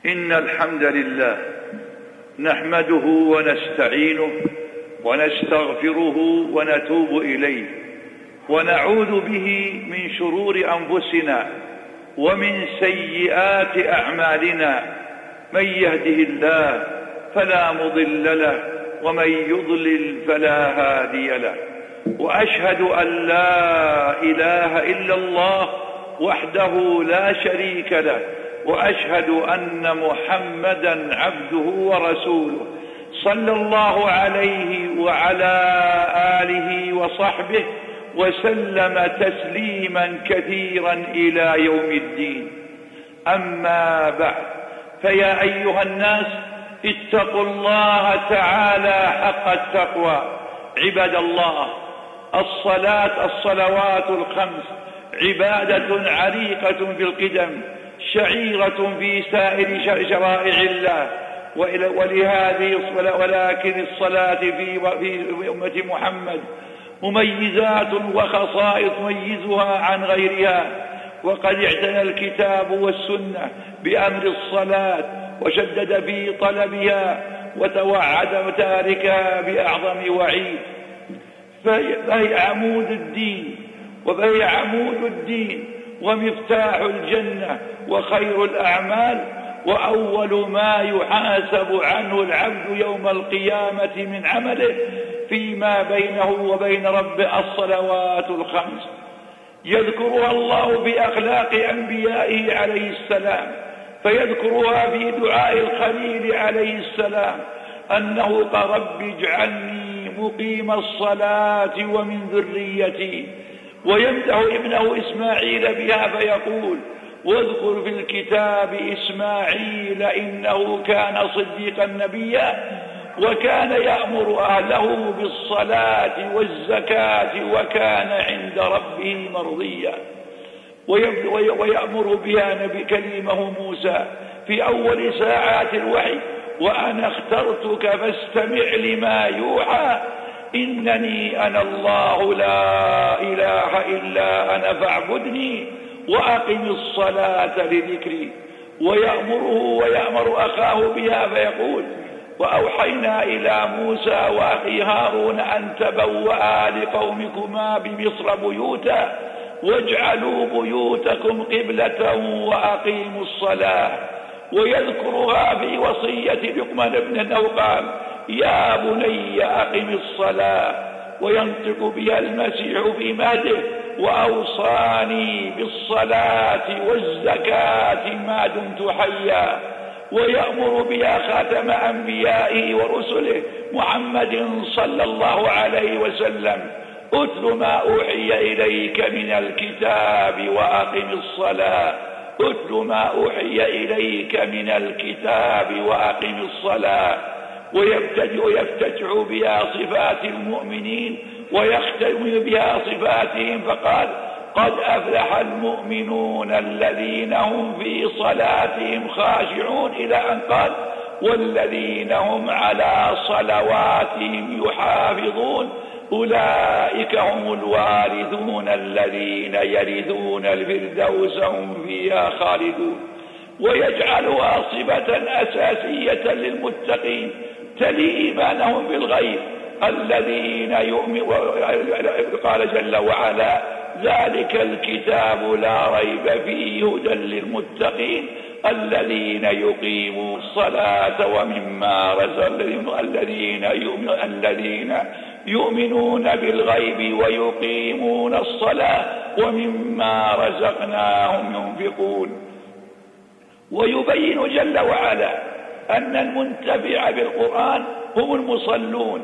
إن الحمد لله نحمده ونستعينه ونستغفره ونتوب إليه، ونعوذ به من شرور أنفسنا ومن سيئات أعمالنا. من يهده الله فلا مضل له، ومن يضلل فلا هادي له. وأشهد أن لا إله إلا الله وحده لا شريك له، وأشهد أن محمدا عبده ورسوله، صلى الله عليه وعلى آله وصحبه وسلم تسليما كثيرا إلى يوم الدين. أما بعد، فيا أيها الناس اتقوا الله تعالى حق التقوى. عباد الله، الصلوات الخمس عبادة عريقة في القدم، شعيرة في سائر شرائع الله، ولكن الصلاة في أمة محمد مميزات وخصائص تميزها عن غيرها. وقد اعتنى الكتاب والسنة بأمر الصلاة وشدد في طلبها، وتوعد تاركها بأعظم وعيد. فهي عمود الدين ومفتاح الجنة وخير الأعمال، وأول ما يحاسب عنه العبد يوم القيامة من عمله فيما بينه وبين ربه الصلوات الخمس. يذكرها الله بأخلاق أنبيائه عليه السلام، فيذكرها في دعاء الخليل عليه السلام أنه قال: رب اجعلني مقيم الصلاة ومن ذريتي. ويمدح ابنه إسماعيل بها فيقول: واذكر في الكتاب إسماعيل إنه كان صديقا نبيا، وكان يأمر أهله بالصلاة والزكاة، وكان عند ربه مرضيا. ويأمر بها نبي كلمه موسى في أول ساعات الوحي: وأنا اخترتك فاستمع لما يوحى، إنني أنا الله لا إله إلا أنا فاعبدني وأقم الصلاة لذكري. ويأمر أخاه بها فيقول: وأوحينا إلى موسى وأخي هارون أن تبوأ لقومكما بمصر بيوتا واجعلوا بيوتكم قبلة وأقيموا الصلاة. ويذكرها في وصية لقمان بن قال: يا بني أقم الصلاة. وينطق بها المسيح في مهده: وأوصاني بالصلاة والزكاة ما دمت حيا. ويأمر بها خاتم أنبيائه ورسله محمد صلى الله عليه وسلم: اتل ما أوحي إليك من الكتاب وأقم الصلاة. اتل ما أوحي إليك من الكتاب وأقم الصلاة. ويفتتح بها صفات المؤمنين ويختم بها صفاتهم، فقال: قد أفلح المؤمنون الذين هم في صلاتهم خاشعون، إلى أن قال: والذين هم على صلواتهم يحافظون، أولئك هم الوارثون الذين يرثون الفردوس هم فيها خالدون. ويجعلها صفة أساسية للمتقين تلي إيمانهم بالغيب الذين يؤمنون. قال جل وعلا: ذلك الكتاب لا ريب فيه هدى للمتقين الذين يقيمون الصلاة ومما رزقناهم، الذين يؤمنون بالغيب ويقيمون الصلاة ومما رزقناهم ينفقون. ويبين جل وعلا أن المنتفع بالقرآن هم المصلون.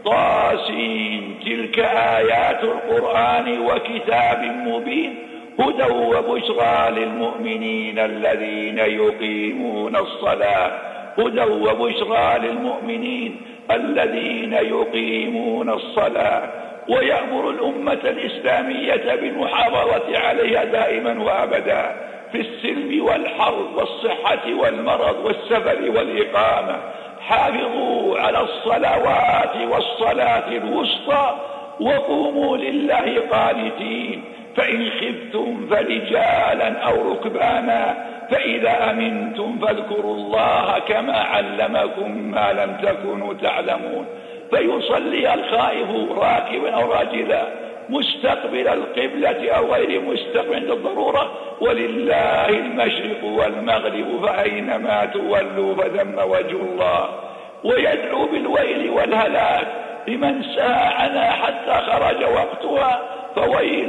طاسين تلك آيات القرآن وكتاب مبين، هدى وبشرى للمؤمنين الذين يقيمون الصلاة. هدى وبشرى للمؤمنين الذين يقيمون الصلاة. ويأمر الأمة الإسلامية بالمحافظة عليها دائما وأبدا في السلم والحرب والصحة والمرض والسفر والإقامة. حافظوا على الصلوات والصلاة الوسطى وقوموا لله قانتين، فإن خفتم فرجالا أو ركبانا فإذا أمنتم فاذكروا الله كما علمكم ما لم تكونوا تعلمون. فيصلي الخائف راكبا أو راجلا مستقبل القبلة أو غير مستقبل عند الضرورة، ولله المشرق والمغرب فأينما تولوا فثم وجه الله. ويدعو بالويل والهلاك لمن سعى عنها حتى خرج وقتها، فويل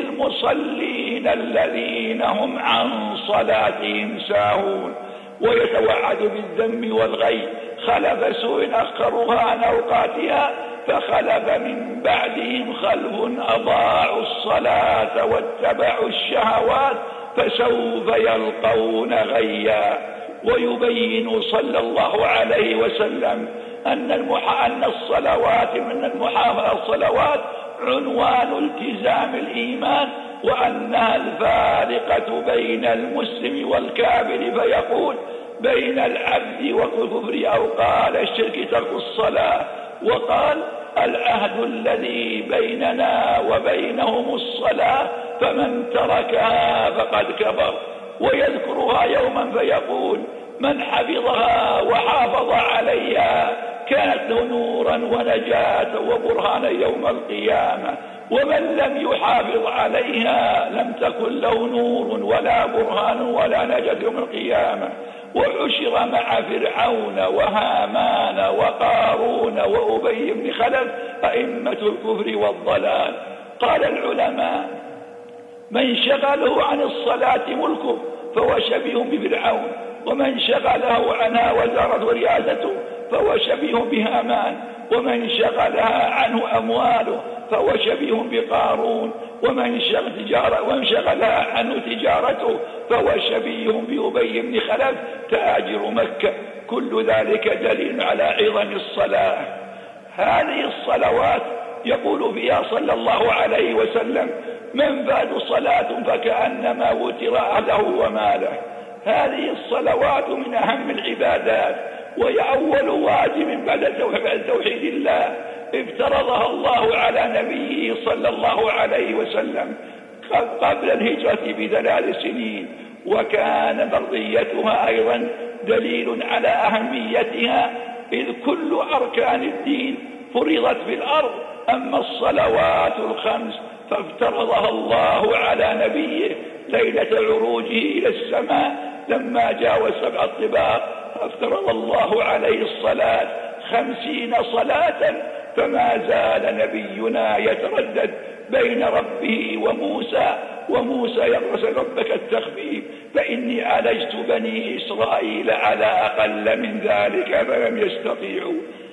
للمصلين الذين هم عن صلاتهم ساهون. ويتوعد بالذم والغي خلف سوء أخروها عن أوقاتها، فخلف من بعدهم خلف أضاعوا الصلاة واتبعوا الشهوات فسوف يلقون غيا. ويبين صلى الله عليه وسلم أن الصلوات من المحافظة الصلوات عنوان التزام الإيمان، وأنها الفارقة بين المسلم والكافر، فيقول بين العبد والكفر، أو قال الشرك ترك الصلاة، وقال العهد الذي بيننا وبينهم الصلاة فمن تركها فقد كفر. ويذكرها يوما فيقول من حفظها وحافظ عليها كانت له نورا ونجاة وبرهانا يوم القيامة، ومن لم يحافظ عليها لم تكن له نور ولا برهان ولا نجاة يوم القيامة. وحشر مع فرعون وهامان وقارون وأبي بن خلف أئمة الكفر والضلال. قال العلماء من شغله عن الصلاة ملكه فهو شبيه بفرعون، ومن شغله عنها وزارة ورياسته فهو شبيه بهامان، ومن شغلها عنه أمواله فهو شبيه بقارون، ومن شغلها عنه تجارته فهو شبيه بأبي بن خلف تاجر مكة. كل ذلك دليل على عظم الصلاة. هذه الصلوات يقول فيها صلى الله عليه وسلم من فات صلاة فكأنما وتر أهله وماله. هذه الصلوات من أهم العبادات، وهي أول واجب بعد توحيد الله افترضها الله على نبيه صلى الله عليه وسلم قبل الهجرة ب3 سنين، وكان فرضيتها أيضا دليل على أهميتها، إذ كل أركان الدين فرضت في الأرض، أما الصلوات الخمس فافترضها الله على نبيه ليلة عروجه إلى السماء لما جاوز 7 طباق، فافترض الله عليه الصلاة 50 صلاة، فما زال نبينا يتردد بين ربه وموسى يقول ربك التخفيف فإني عالجت بني إسرائيل على أقل من ذلك فلم يستطيعوا.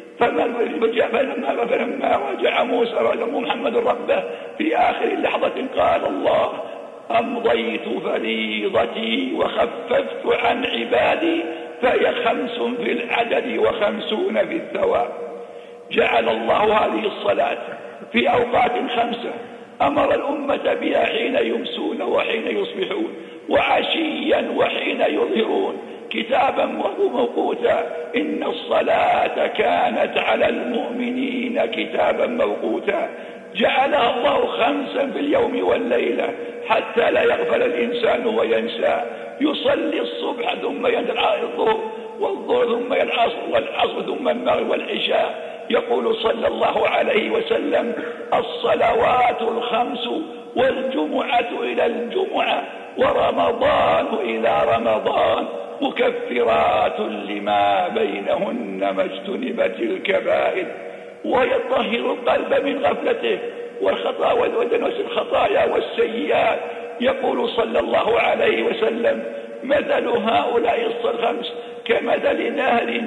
فلما رجع موسى محمد ربه في آخر لحظة قال الله أمضيت فريضتي وخففت عن عبادي فهي 5 في العدد و50 في الثواب. جعل الله هذه الصلاة في أوقات 5 أمر الأمة بها حين يمسون وحين يصبحون وعشيا وحين يظهرون كتابا موقوتا، إن الصلاة كانت على المؤمنين كتابا موقوتا. جعلها الله 5 في اليوم والليلة حتى لا يغفل الإنسان وينسى. يصلي الصبح ثم ينزل الظهر، والظهر ثم العصر، والعصر ثم المغرب والعشاء. يقول صلى الله عليه وسلم الصلوات 5 والجمعة إلى الجمعة ورمضان إلى رمضان مكفرات لما بينهن ما اجتنبت الكبائر. ويطهر القلب من غفلته والخطا ودنس الخطايا والسيئات. يقول صلى الله عليه وسلم مثل هؤلاء 5 كمثل نهر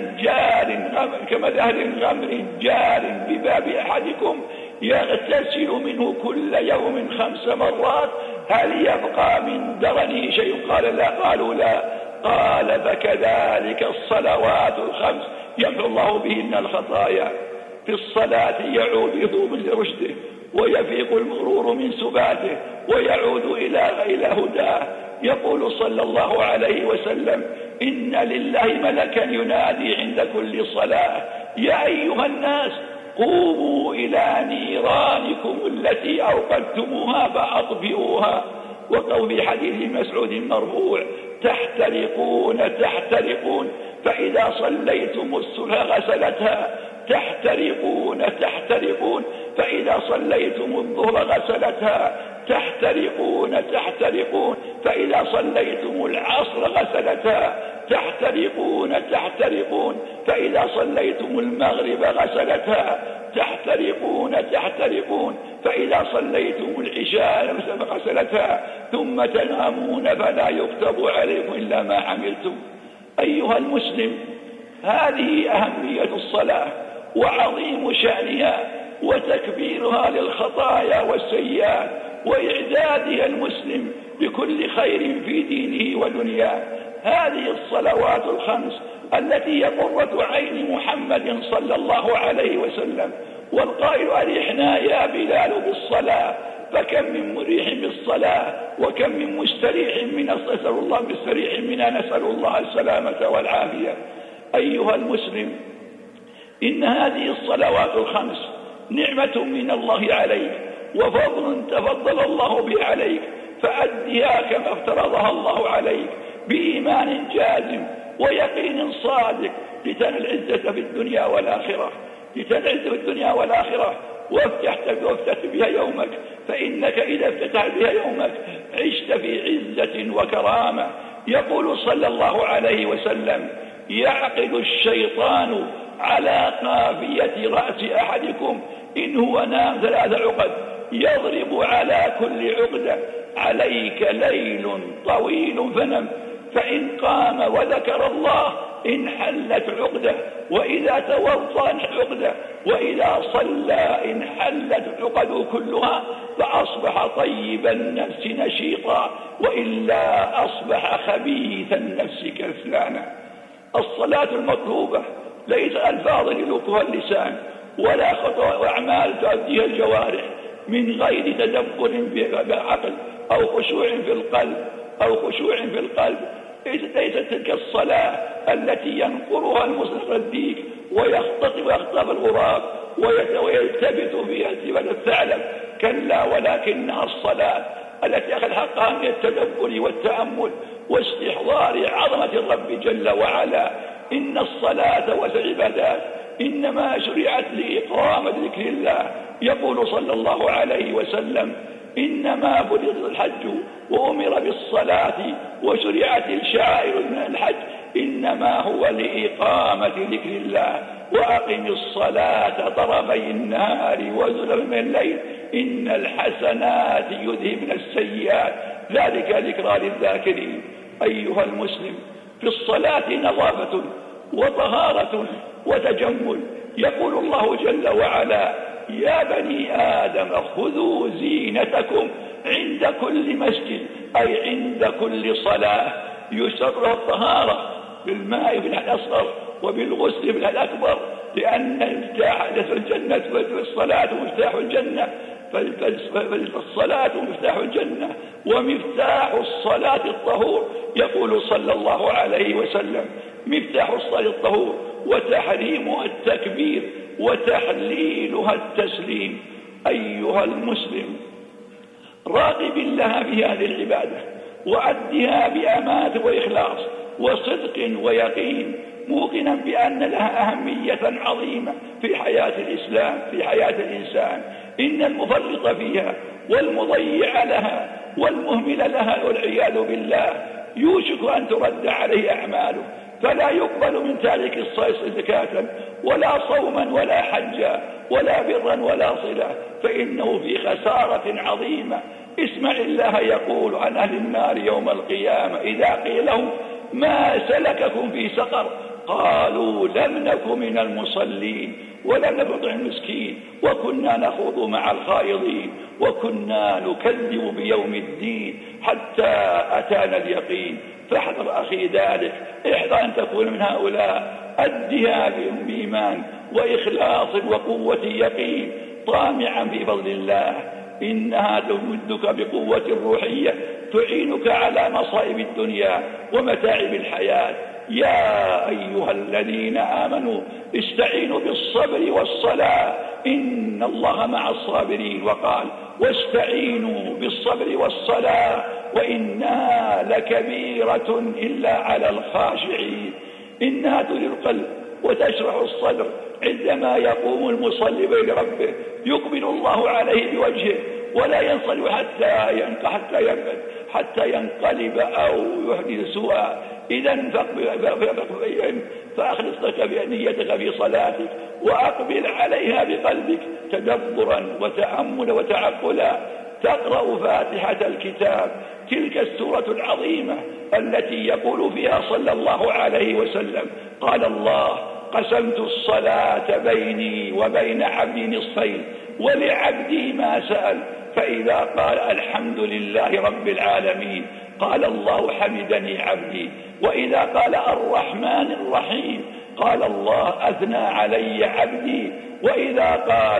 غمر جار بباب أحدكم يغتسل منه كل يوم 5 مرات هل يبقى من درنه شيء؟ قال لا. قالوا لا. قال فكذلك الصلوات 5 يمحو الله بهن الخطايا. في الصلاة يعود يذوب لرشده ويفيق المغرور من سباته ويعود إلى هداه. يقول صلى الله عليه وسلم إن لله ملكا ينادي عند كل صلاة يا أيها الناس قوموا إلى نيرانكم التي أوقدتموها فأطفئوها. وقول في حديث مسعود مرفوع تحترقون فإذا صليتم الصبح غسلتها، تحترقون فإذا صليتم الظهر غسلتها، تحترقون فإذا صليتم العصر غسلتها، تحترقون فإذا صليتم المغرب غسلتها، تحترقون فإذا صليتم العشاء غسلتها، ثم تنامون فلا يكتب عليكم إلا ما عملتم. أيها المسلم، هذه أهمية الصلاة وعظيم شأنها وتكبيرها للخطايا والسيئات وإعدادها المسلم بكل خير في دينه ودنياه. هذه الصلوات الخمس التي هي قرة عين محمد صلى الله عليه وسلم، والقائل أرحنا يا بلال بالصلاة، فكم من مريح بالصلاة وكم من مستريح من نسأل الله مستريح منا، نسأل الله السلامة والعافية. أيها المسلم، إن هذه الصلوات الخمس نعمة من الله عليك وفضل تفضل الله به عليك، فأدها كما افترضها الله عليك بإيمان جازم ويقين صادق لتنال العزة في الدنيا والآخرة، وافتح بها يومك، فإنك إذا افتتح بها يومك عشت في عزة وكرامة. يقول صلى الله عليه وسلم: يعقد الشيطان على قافية رأس أحدكم إن هو نام 3 عقد، يضرب على كل عقدة: عليك ليل طويل فنم، فإن قام وذكر الله انحلت عقدة، وإذا توضأ عقدة، وإذا صلى انحلت عقد كلها، فأصبح طيب النفس نشيطا، وإلا أصبح خبيث النفس كسلانا. الصلاة المطلوبة ليس ألفاظ يلوكها اللسان ولا خطوة وأعمال تؤديها الجوارح من غير تدبر بالعقل أو خشوع في القلب. ليست تلك الصلاة التي ينقرها المصرف الديك ويخطف الغراب ويلتبت فيها التبت الثعلب، كلا، ولكنها الصلاة التي أخذ حقها من التدبر والتأمل واستحضار عظمة الرب جل وعلا. إن الصلاة والعبادات إنما شرعت لإقامة ذكر الله. يقول صلى الله عليه وسلم: إنما فرض الحج وأمر بالصلاة وشرعت الشعائر من الحج، إنما هو لإقامة ذكر الله. وأقم الصلاة طرفي النهار وزلفا من الليل إن الحسنات يذهبن السيئات ذلك ذكرى للذاكرين. أيها المسلم، في الصلاة نظافة وطهارة وتجمل. يقول الله جل وعلا: يا بني آدم خذوا زينتكم عند كل مسجد، أي عند كل صلاة. يشرع الطهارة بالماء في الأصغر وبالغسل في الأكبر، لأن مفتاح الجنة والصلاة مفتاح الجنة، فالصلاة مفتاح الجنة ومفتاح الصلاة الطهور. يقول صلى الله عليه وسلم: مفتاح الصلاة الطهور، وتحريمها التكبير، وتحليلها التسليم. أيها المسلم، راقب الله في هذه العبادة وأدها بأمانة وإخلاص وصدق ويقين، موقنا بأن لها أهمية عظيمة في حياة الإسلام، في حياة الإنسان. إن المفرط فيها والمضيع لها والمهمل لها والعياذ بالله يوشك أن ترد عليه أعماله، فلا يقبل من تارك الصلاة زكاة ولا صوما ولا حجا ولا برا ولا صلة، فإنه في خسارة عظيمة. اسمع الله يقول عن أهل النار يوم القيامة إذا قيل لهم: ما سلككم في سقر؟ قالوا: لم نك من المصلين ولم نك نطعم المسكين وكنا نخوض مع الخائضين وكنا نكذب بيوم الدين حتى أتانا اليقين. فاحذر أخي ذلك، احذر أن تكون من هؤلاء. أدها بإيمان وإخلاص وقوة يقين، طامعا في فضل الله. إنها تمدك بقوة روحية تعينك على مصائب الدنيا ومتاعب الحياة. يا يا أيها الذين آمنوا استعينوا بالصبر والصلاة إن الله مع الصابرين، وقال واستعينوا بالصبر والصلاة وإنها لكبيرة إلا على الخاشعين. إنها تثير القلب وتشرح الصدر عندما يقوم المصلي بين ربه، يقبل الله عليه بوجهه ولا ينصرف حتى ينقلب أو يحدث سوءا. إذن فأخلص لك نيتك في صلاتك وأقبل عليها بقلبك تدبرا وتأملا وتعقلا. تقرأ فاتحة الكتاب، تلك السورة العظيمة التي يقول فيها صلى الله عليه وسلم قال الله قسمت الصلاة بيني وبين عبدي نصفين ولعبدي ما سأل، فإذا قال الحمد لله رب العالمين قال الله حمدني عبدي، وإذا قال الرحمن الرحيم قال الله أثنى علي عبدي، وإذا قال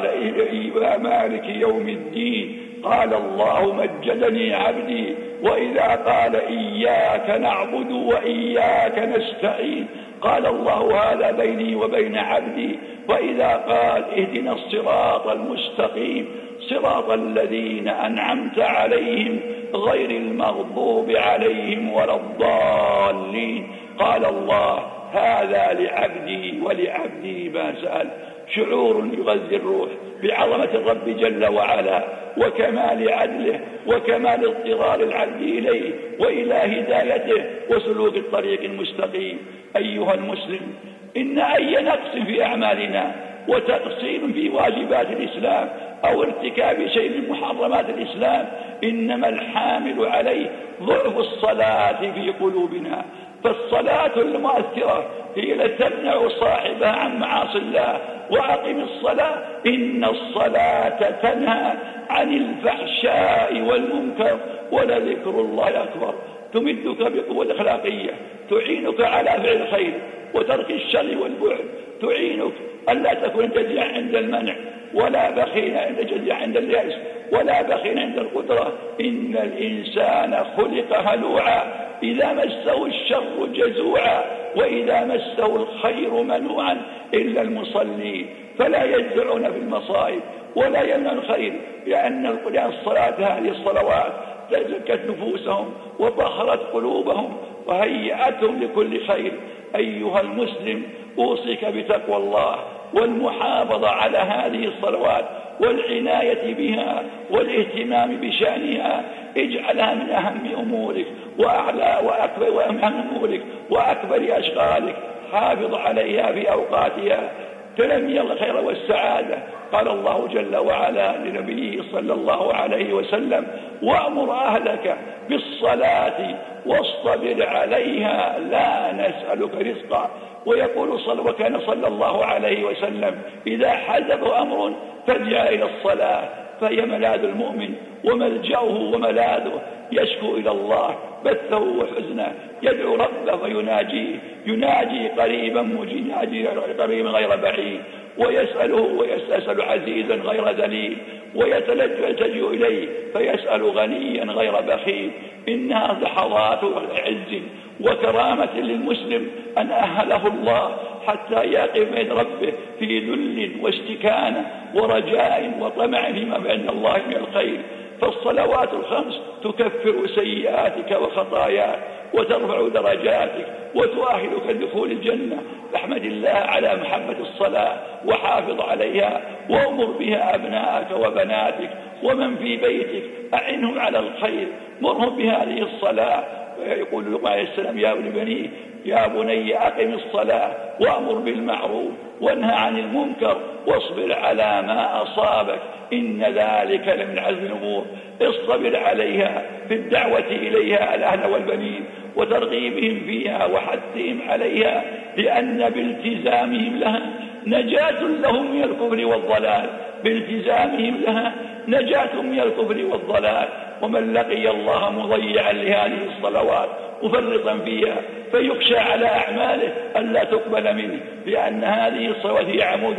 مالك يوم الدين قال الله مجدني عبدي، وإذا قال إياك نعبد وإياك نستعين قال الله هذا بيني وبين عبدي، وإذا قال اهدنا الصراط المستقيم صراط الذين أنعمت عليهم غير المغضوب عليهم ولا الضالين قال الله هذا لعبدي ولعبدي ما سأل. شعور يغذي الروح بعظمة الرب جل وعلا وكمال عدله وكمال اضطرار العبد إليه وإلى هدايته وسلوك الطريق المستقيم. أيها المسلم، إن أي نقص في أعمالنا وتقصير في واجبات الإسلام أو ارتكاب شيء من محرمات الإسلام إنما الحامل عليه ضعف الصلاة في قلوبنا. فالصلاة المؤثرة هي التي تمنع صاحبها عن معاصي الله. وأقم الصلاة إن الصلاة تنهى عن الفحشاء والمنكر ولذكر الله أكبر. تمدك بقوة أخلاقية تعينك على فعل الخير وترك الشر والبعد، تعينك ألا تكون جزيعا عند المنع ولا بخيلا عند اليأس ولا بخيلا عند القدرة. إن الإنسان خلق هلوعا إذا مسه الشر جزوعا وإذا مسه الخير منوعا إلا المصلين، فلا يجزعون في المصائب ولا يمنع الخير، لأن الصلاة هذه الصلوات تزكت نفوسهم وطهرت قلوبهم وهيئتهم لكل خير. أيها المسلم، أوصيك بتقوى الله والمحافظة على هذه الصلوات والعناية بها والاهتمام بشأنها. اجعلها من أهم أمورك وأكبر أشغالك. حافظ عليها في أوقاتها تنمي الخير والسعادة. قال الله جل وعلا لنبيه صلى الله عليه وسلم وأمر أهلك بالصلاة واصطبر عليها لا نسألك رزقا. ويقول وكان صلى الله عليه وسلم إذا حزبه أمر فارجع إلى الصلاة فهي ملاذ المؤمن وملجأه وملاذه. يشكو إلى الله بثه وحزنه، يدعو ربه ويناجيه، يناجي قريبا قريبا غير بعيد، ويسأله ويسأل عزيزا غير ذليل، ويتلجأ إليه فيسأل غنيا غير بخيل. إنها لحظات عز وكرامة للمسلم أن أهله الله حتى يقف بين ربه في ذل واستكانة ورجاء وطمع فيما بين الله من الخير. فالصلوات الخمس تكفر سيئاتك وخطاياك وترفع درجاتك وتؤهلك لدخول الجنة. فاحمد الله على محبة الصلاة وحافظ عليها وأمر بها أبنائك وبناتك ومن في بيتك، أعنهم على الخير، مرهم بهذه الصلاة. يقول لقمان عليه السلام يا بني أقم الصلاة وأمر بالمعروف وانهى عن المنكر واصبر على ما أصابك إن ذلك لمن عزم الأمور. اصطبر عليها في الدعوة إليها الأهل والبنين وترغيبهم فيها وحثهم عليها، لأن بالتزامهم لها نجاة لهم من الكفر والضلال. بالتزامهم لها نجاة من الكفر والضلال. ومن لقي الله مضيعا لهذه الصلوات مفرطا فيها فيخشى على أعماله ألا تقبل منه، لأن هذه الصلوات هي عمود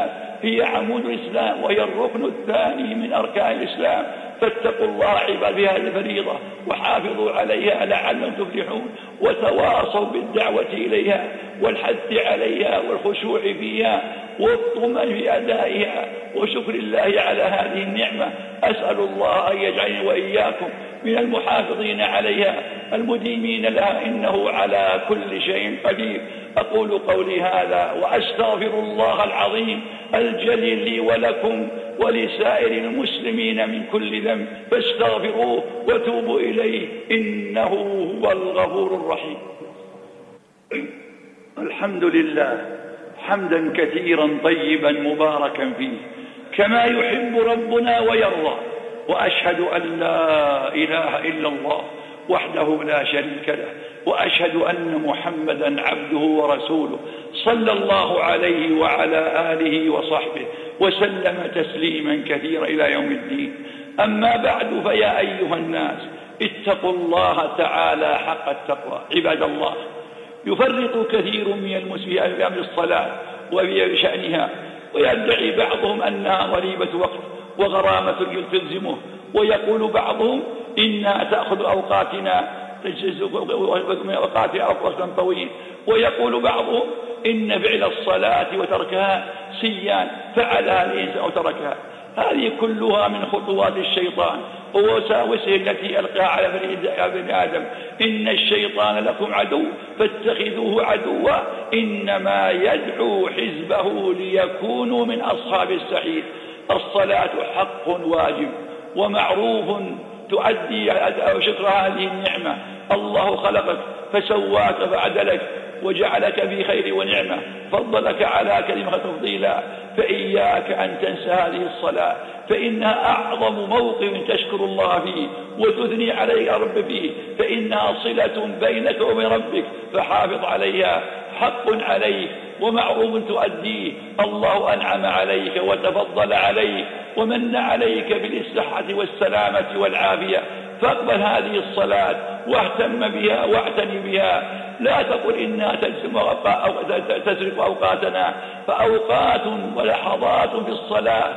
الإسلام وهي الركن الثاني من أركان الإسلام. فاتقوا الله عباد بهذه الفريضة وحافظوا عليها لعلهم تفلحون، وتواصوا بالدعوة إليها والحث عليها والخشوع فيها والطمأن في أدائها وشكر الله على هذه النعمة. أسأل الله أن يجعلني وإياكم من المحافظين عليها المديمين لها، إنه على كل شيء قدير. أقول قولي هذا وأستغفر الله العظيم الجليل لي ولكم ولسائر المسلمين من كل ذنب، فاستغفروه وتوبوا إليه إنه هو الغفور الرحيم. الحمد لله حمدا كثيرا طيبا مباركا فيه كما يحب ربنا ويرضى، وأشهد أن لا إله إلا الله وحده لا شريك له، وأشهد أن محمدا عبده ورسوله صلى الله عليه وعلى آله وصحبه وسلم تسليما كثيرا إلى يوم الدين. أما بعد، فيا أيها الناس اتقوا الله تعالى حق التقوى. عباد الله، يفرط كثير من المسلمين في أمر الصلاة وفي شأنها، ويدعي بعضهم أنها ضريبة وقت وغرامة تلزمه، ويقول بعضهم إنها تأخذ أوقاتنا وقتا طويل، ويقول بعضهم إن فعل الصلاة وتركها سيان فعلها الإنسان أو تركها. هذه كلها من خطوات الشيطان ووساوسه التي ألقاها على بني آدم. إن الشيطان لكم عدو فاتخذوه عدوا إنما يدعو حزبه ليكونوا من أصحاب السعير. الصلاة حق واجب ومعروف تؤدي شكر هذه النعمة. الله خلقك فسواك فعدلك وجعلك في خير ونعمة، فضلك على كلمة تفضيلا، فإياك أن تنسى هذه الصلاة، فإنها أعظم موقف تشكر الله فيه وتثني عليه رب فيه، فإنها صلة بينك وبين ربك، فحافظ عليها. حق عليك ومعروف تؤديه. الله أنعم عليك وتفضل عليك ومن عليك بالصحة والسلامة والعافية، فاقبل هذه الصلاة واهتم بها واعتني بها. لا تقل إنها تسرق أوقاتنا، فأوقات ولحظات في الصلاة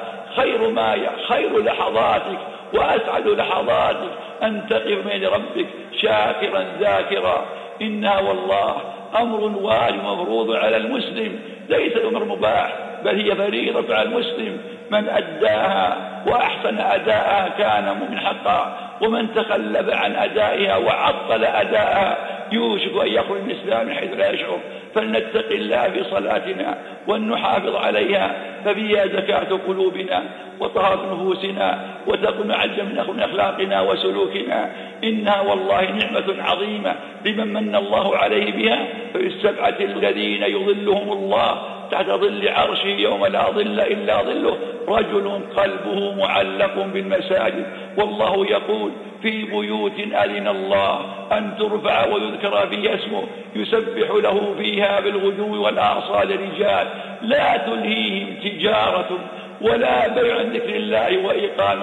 خير لحظاتك وأسعد لحظاتك أن تقف بين ربك شاكرا ذاكرا. إنها والله أمر واجب مفروض على المسلم، ليس أمر مباح، بل هي فريضة على المسلم. من أداها وأحسن أداءها كان مؤمن حقا، ومن تخلف عن أدائها وعطل أدائها يوشك أن يخرج من الإسلام من حيث لا يشعر. فلنتق الله في صلاتنا ونحافظ عليها، ففيها زكاة قلوبنا وطهارة نفوسنا وتقوم عجا من أخلاقنا وسلوكنا. إنها والله نعمة عظيمة لمن من الله عليه بها. في السبعة الذين يظلهم الله تحت ظل عرشه يوم لا ظل إلا ظله، رجل قلبه معلق بالمساجد. والله يقول في بيوت أذن الله أن ترفع ويذكر فيها اسمه يسبح له فيها بالغدو والآصال رجال لا تلهيهم تجارة ولا بيع عن ذكر الله وإقام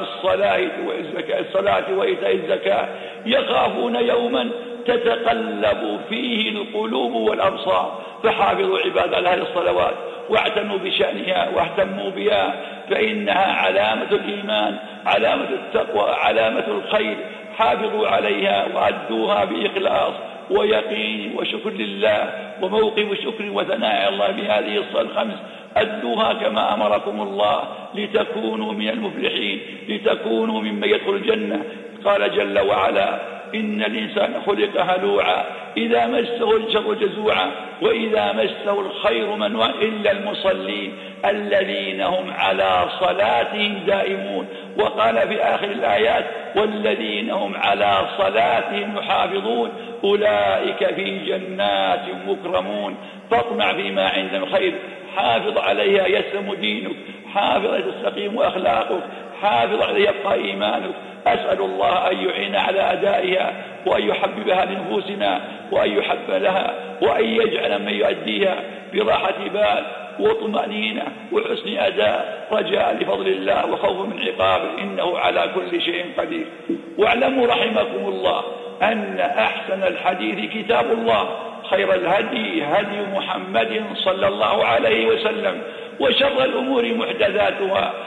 الصلاة وإيتاء الزكاة، يخافون يوما تتقلب فيه القلوب والأبصار. فحافظوا عباد الله الصلوات واعتنوا بشأنها واهتموا بها، فإنها علامة الإيمان، علامة التقوى، علامة الخير. حافظوا عليها وأدوها بإخلاص ويقين وشكر لله وموقف شكر وثناء الله بهذه الصلاة الخمس. أدوها كما أمركم الله لتكونوا من المفلحين، لتكونوا ممن يدخل الجنة. قال جل وعلا إن الإنسان خلق هلوعا إذا مسه الشر جزوعا وإذا مسه الخير منوعا إلا المصلين الذين هم على صلاتهم دائمون. وقال في آخر الآيات والذين هم على صلاتهم يحافظون أولئك في جنات مكرمون. فاطمع فيما عندهم خير، حافظ عليها يسلم دينك، حافظ عليها تستقيم أخلاقك، حافظ عليها يبقى إيمانك. أسأل الله أن يعين على أدائها وأن يحببها لنفوسنا وأن يحب لها وأن يجعل من يؤديها براحة بال وطمأنينة وحسن أداء، رجاء لفضل الله وخوف من عقابه، إنه على كل شيء قدير. واعلموا رحمكم الله أن أحسن الحديث كتاب الله، خير الهدي هدي محمد صلى الله عليه وسلم، وشر الأمور محدثاتها،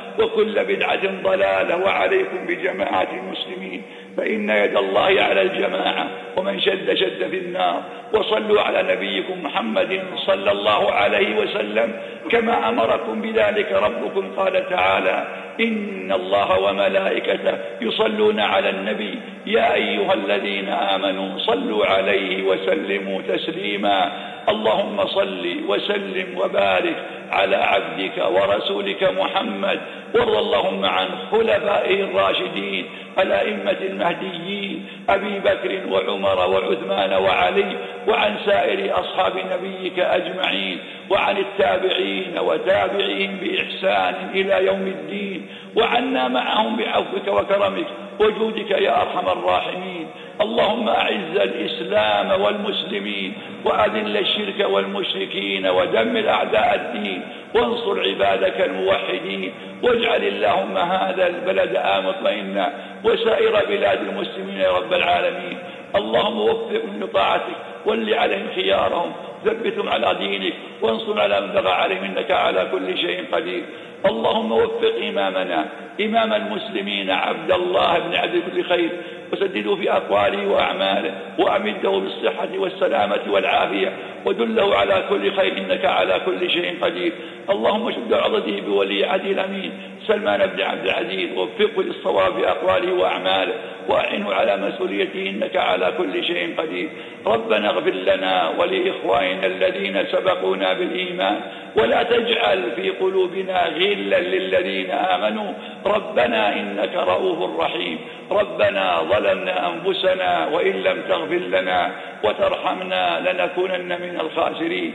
وكل بدعة ضلالة. وعليكم بجماعة المسلمين فإن يد الله على الجماعة، ومن شد شد في النار. وصلوا على نبيكم محمد صلى الله عليه وسلم كما أمركم بذلك ربكم. قال تعالى: إن الله وملائكته يصلون على النبي يا أيها الذين آمنوا صلوا عليه وسلموا تسليما. اللهم صل وسلم وبارك على عبدك ورسولك محمد، وارض اللهم عن خلفائه الراشدين الأئمة المهديين أبي بكر وعمر وعثمان وعلي، وعن سائر أصحاب نبيك أجمعين، وعن التابعين وتابعين بإحسان إلى يوم الدين، وعنا معهم بعفوك وكرمك وجودك يا أرحم الراحمين. اللهم أعز الإسلام والمسلمين، وأذل الشرك والمشركين، ودمر أعداء الدين، وانصر عبادك الموحدين، واجعل اللهم هذا البلد مطمئنا وسائر بلاد المسلمين يا رب العالمين. اللهم وفقهم لطاعتك، ول عليهم خيارهم، ثبتهم على دينك، وانصر على من بغى عليهم، إنك على كل شيء قدير. اللهم وفق إمامنا إمام المسلمين عبد الله بن عبد كل خير، وسدده في أقواله وأعماله، وأمده بالصحة والسلامة والعافية، ودله على كل خير، إنك على كل شيء قدير. اللهم شد عضده بولي عهده الأمين سلمان بن عبد العزيز، ووفقه للصواب في أقواله وأعماله، وأعنه على مسؤوليته، إنك على كل شيء قدير. ربنا اغفر لنا ولإخواننا الذين سبقونا بالإيمان، ولا تجعل في قلوبنا غلا للذين آمنوا، ربنا إنك رؤوف رحيم. ربنا ظلمنا أنفسنا وإن لم تغفر لنا وترحمنا لنكونن من الخاسرين.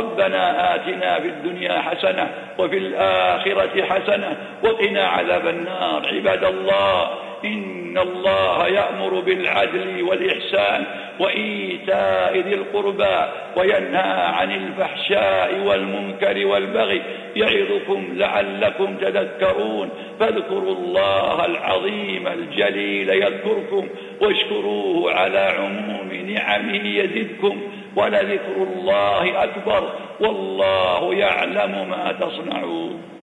ربنا آتنا في الدنيا حسنة وفي الآخرة حسنة وقنا عذاب النار. عباد الله، إن الله يأمر بالعدل والإحسان وإيتاء ذي القربى، وينهى عن الفحشاء والمنكر والبغي، يعظكم لعلكم تذكرون. فاذكروا الله العظيم الجليل يذكركم، واشكروه على عموم نعمه يزدكم، ولذكر الله أكبر، والله يعلم ما تصنعون.